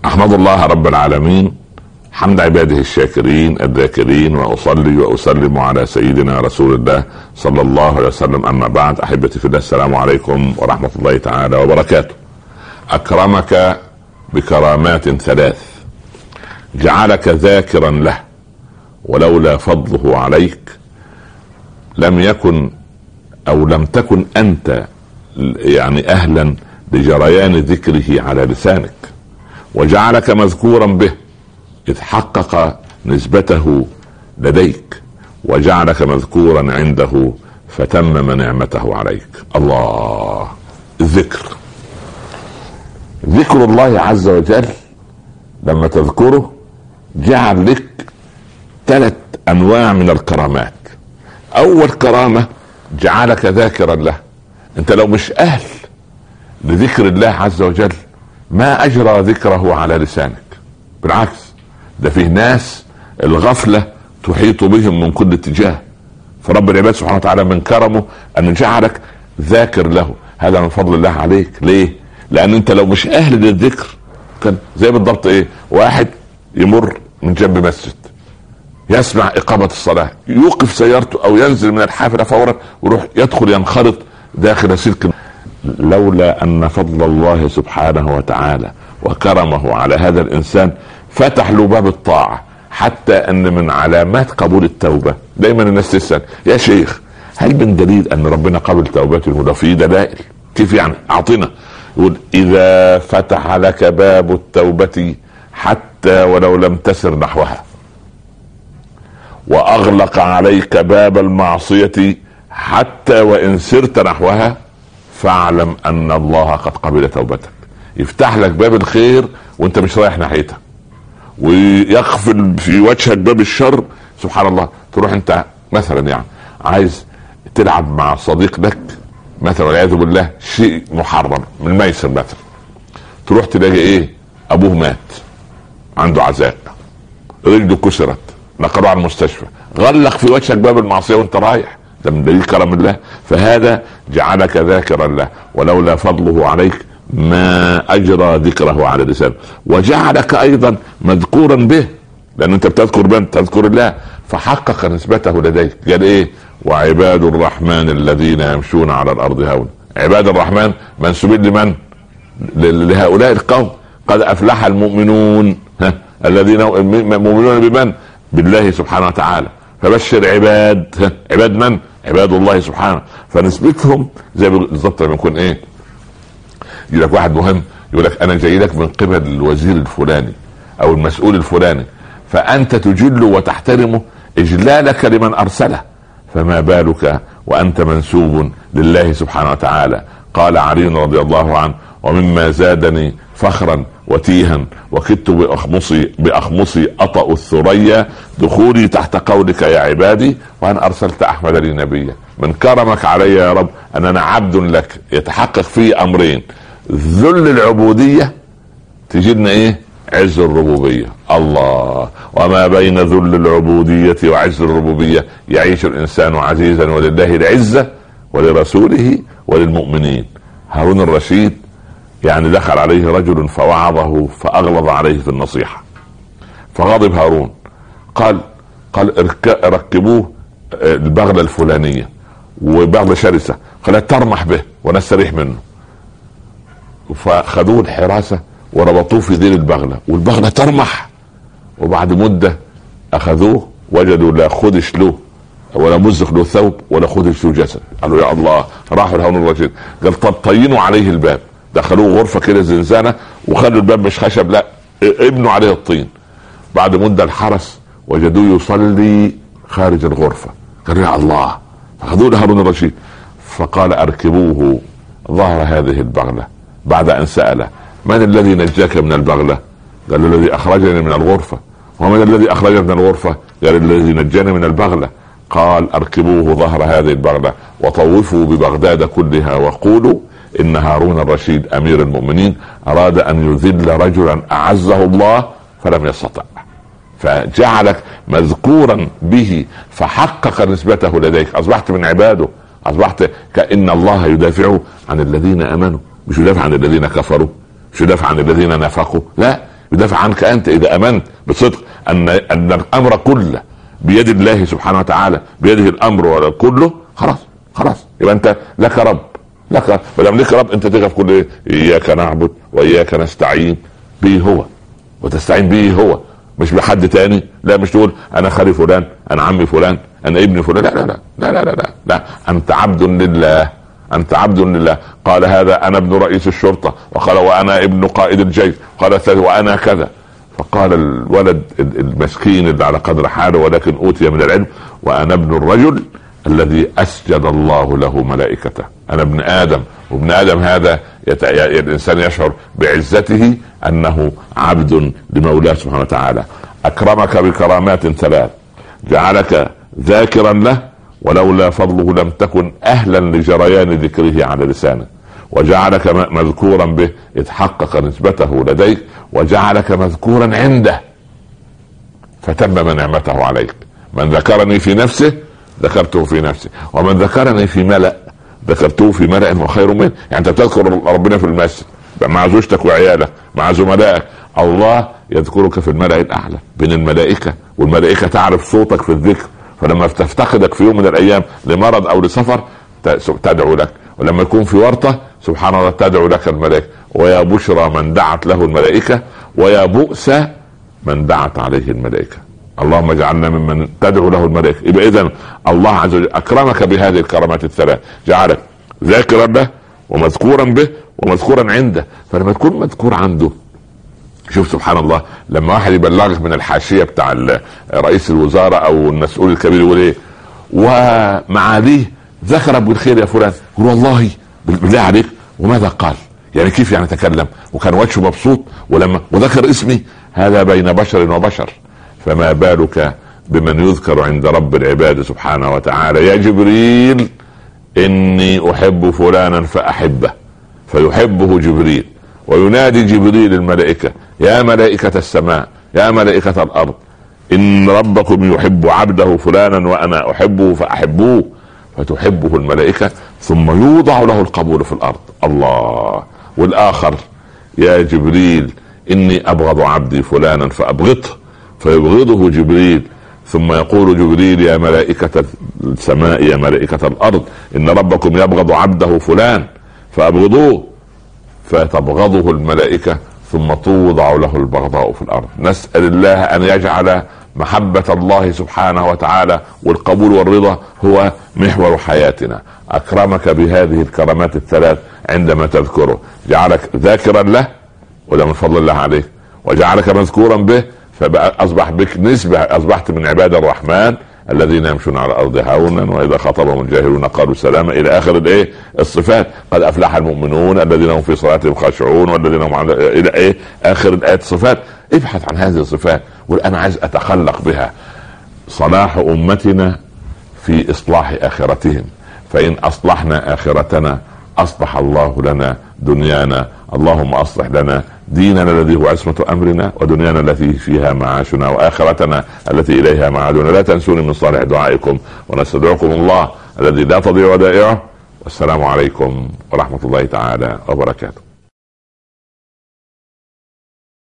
أحمد الله رب العالمين حمد عباده الشاكرين الذاكرين، وأصلي وأسلم على سيدنا رسول الله صلى الله عليه وسلم. أما بعد، أحبتي في الله، السلام عليكم ورحمة الله تعالى وبركاته. أكرمك بكرامات ثلاث، جعلك ذاكرا له، ولولا فضله عليك لم يكن أو لم تكن أنت يعني أهلا لجريان ذكره على لسانك، وجعلك مذكورا به إذ حقق نسبته لديك، وجعلك مذكورا عنده فتمم نعمته عليك. الله، ذكر الله عز وجل لما تذكره جعل لك 3 أنواع من الكرامات. أول كرامة جعلك ذاكرا له. أنت لو مش أهل لذكر الله عز وجل ما أجرى ذكره على لسانك، بالعكس ده فيه ناس الغفلة تحيط بهم من كل اتجاه، فرب العباد سبحانه وتعالى من كرمه أن جعلك ذاكر له. هذا من فضل الله عليك. ليه؟ لأن أنت لو مش أهل للذكر كان زي بالضبط واحد يمر من جنب مسجد يسمع إقامة الصلاة، يوقف سيارته أو ينزل من الحافلة فورا ويروح يدخل ينخرط داخل سلك. لولا أن فضل الله سبحانه وتعالى وكرمه على هذا الإنسان فتح له باب الطاعة، حتى أن من علامات قبول التوبة دايما الناس تسأل: يا شيخ، هل من دليل أن ربنا قبل توبته؟ وده في دلائل. كيف يعني؟ أعطينا. يقول: إذا فتح لك باب التوبة حتى ولو لم تسر نحوها، وأغلق عليك باب المعصية حتى وإن سرت نحوها، فاعلم أن الله قد قبل توبتك. يفتح لك باب الخير وانت مش رايح ناحيتها، ويقفل في وجهك باب الشر. سبحان الله، تروح انت مثلا يعني عايز تلعب مع صديق لك مثلا والعياذ بالله شيء محرم من الميسر مثلا، تروح تلاقي ابوه مات، عنده عزاء، رجله كسرت، نقلوه على المستشفى، غلق في وجهك باب المعصية وانت رايح. ده من دليل كرم الله. فهذا جعلك ذاكرا له، ولولا فضله عليك ما أجرى ذكره على لسانه. وجعلك أيضا مذكورا به، لأن أنت تذكر الله، فحقق نسبته لديك. قال وعباد الرحمن الذين يمشون على الأرض هونا. عباد الرحمن منسوبين لمن؟ لهؤلاء القوم. قد أفلح المؤمنون الذين مؤمنون بمن؟ بالله سبحانه وتعالى. فبشر عباد من؟ عباد الله سبحانه. فنسبتهم زي بالضبط لما يكون يجي لك واحد مهم يقول لك: انا جاي لك من قبل الوزير الفلاني او المسؤول الفلاني، فانت تجله وتحترمه اجلالك لمن ارسله، فما بالك وانت منسوب لله سبحانه وتعالى. قال علي رضي الله عنه: ومما زادني فخرا وتيها وكدت بأخمصي أطأ الثريا دخولي تحت قولك يا عبادي وأن أرسلت أحمد لي نبيا. من كرمك علي يا رب أن أنا عبد لك يتحقق فيه أمرين: ذل العبودية، تجدنا عز الربوبية. الله، وما بين ذل العبودية وعز الربوبية يعيش الإنسان عزيزا، ولله العزة ولرسوله وللمؤمنين. هارون الرشيد يعني دخل عليه رجل فوعظه فأغلظ عليه في النصيحة، فغضب هارون، قال ركبوه البغلة الفلانية، وبغلة شرسة، قال ترمح به ونستريح منه. فخذوه الحراسة وربطوه في ذيل البغلة، والبغلة ترمح. وبعد مدة أخذوه وجدوا لا خدش له ولا مزق له ثوب ولا خدش له جسد. قالوا يا الله. راحوا لهارون الرشيد، قال طب طينوا عليه الباب. دخلوه غرفة كده زنزانة وخلوا الباب مش خشب، لا ابنوا عليه الطين. بعد مدة الحرس وجدوه يصلي خارج الغرفة، قالوا يا الله. فأخذوه لهارون الرشيد فقال أركبوه ظهر هذه البغلة. بعد أن سأله: من الذي نجاك من البغلة؟ قال: الذي أخرجني من الغرفة. ومن الذي أخرجني من الغرفة؟ قال: الذي نجاني من البغلة. قال: أركبوه ظهر هذه البغلة وطوفوا ببغداد كلها وقولوا إن هارون الرشيد أمير المؤمنين أراد أن يذل رجلا أعزه الله فلم يستطع، فجعلك مذكورا به فحقق نسبته لديك. أصبحت من عباده، أصبحت كأن الله يدافع عن الذين آمنوا، مش يدافع عن الذين كفروا، مش يدافع عن الذين نافقوا، لا، يدافع عنك انت اذا امنت بصدق ان الامر كله بيد الله سبحانه وتعالى، بيده الامر كله. خلاص يبقى انت لك رب، لك ولم لك رب انت تقف كل ايه؟ اياك نعبد واياك نستعين به هو، وتستعين به هو مش بحد تاني. لا مش تقول انا خالي فلان، انا عمي فلان، انا ابن فلان. لا لا لا لا لا لا, لا. لا. انت عبد لله، انت عبد لله. قال هذا انا ابن رئيس الشرطه، وقال وانا ابن قائد الجيش، قال وانا كذا. فقال الولد المسكين اللي على قدر حاله ولكن اوتي من العلم وانا ابن الرجل الذي اسجد الله له ملائكته. انا ابن ادم، وابن ادم هذا الانسان يشعر بعزته انه عبد لمولاه سبحانه وتعالى. اكرمك بكرامات ثلاث، جعلك ذاكرا له ولولا فضله لم تكن اهلا لجريان ذكره على لسانه، وجعلك مذكورا به اذ حقق نسبته لديك، وجعلك مذكورا عنده فتمم نعمته عليك. من ذكرني في نفسه ذكرته في نفسي، ومن ذكرني في ملأ ذكرته في ملأ وخير منه. يعني انت بتذكر ربنا في المسجد مع زوجتك وعيالك مع زملائك، الله يذكرك في الملأ الاعلى بين الملائكه، والملائكه تعرف صوتك في الذكر، فلما تفتقدك في يوم من الايام لمرض او لسفر تدعو لك، ولما يكون في ورطه سبحان الله تدعو لك الملائكه. ويا بشرى من دعت له الملائكه، ويا بؤس من دعت عليه الملائكه. اللهم اجعلنا ممن تدعو له الملائكه. يبقى اذا الله عز وجل اكرمك بهذه الكرامات الثلاث، جعلك ذاكرا له ومذكورا به ومذكورا عنده. فلما تكون مذكور عنده، شوف سبحان الله، لما واحد يبلغك من الحاشيه بتاع رئيس الوزاره او المسؤول الكبير يقول ايه ومعاليه ذكرك بالخير يا فلان، يقول والله بالله عليك وماذا قال؟ يعني كيف يعني تكلم وكان وجهه مبسوط ولما وذكر اسمي؟ هذا بين بشر وبشر، فما بالك بمن يذكر عند رب العباد سبحانه وتعالى. يا جبريل اني احب فلانا فاحبه، فيحبه جبريل، وينادي جبريل الملائكه يا ملائكه السماء يا ملائكه الارض ان ربكم يحب عبده فلانا وانا احبه فاحبوه، فتحبه الملائكه ثم يوضع له القبول في الارض. الله. والاخر يا جبريل اني ابغض عبدي فلانا فابغضه، فيبغضه جبريل، ثم يقول جبريل يا ملائكة السماء يا ملائكة الأرض إن ربكم يبغض عبده فلان فأبغضوه، فتبغضه الملائكة ثم توضع له البغضاء في الأرض. نسأل الله أن يجعل محبة الله سبحانه وتعالى والقبول والرضا هو محور حياتنا. أكرمك بهذه الكرامات الثلاث عندما تذكره، جعلك ذاكرا له وده من فضل الله عليك، وجعلك مذكورا به فبقى اصبح بك نسبة، اصبحت من عباد الرحمن الذين يمشون على الارض هونا واذا خاطبهم الجاهلون قالوا سلاما الى اخر الصفات. قد افلح المؤمنون الذين هم في صلاتهم خاشعون والذين هم الى اخر الايات الصفات. ابحث عن هذه الصفات وانا عايز اتخلق بها. صلاح امتنا في اصلاح اخرتهم، فان اصلحنا اخرتنا اصلح الله لنا دنيانا. اللهم اصلح لنا ديننا الذي هو عصمة امرنا، ودنيانا التي فيها معاشنا، واخرتنا التي اليها معادنا. لا تنسوني من صالح دعائكم، ونستدعوكم الله الذي لا تضيع ودائعه. والسلام عليكم ورحمة الله تعالى وبركاته.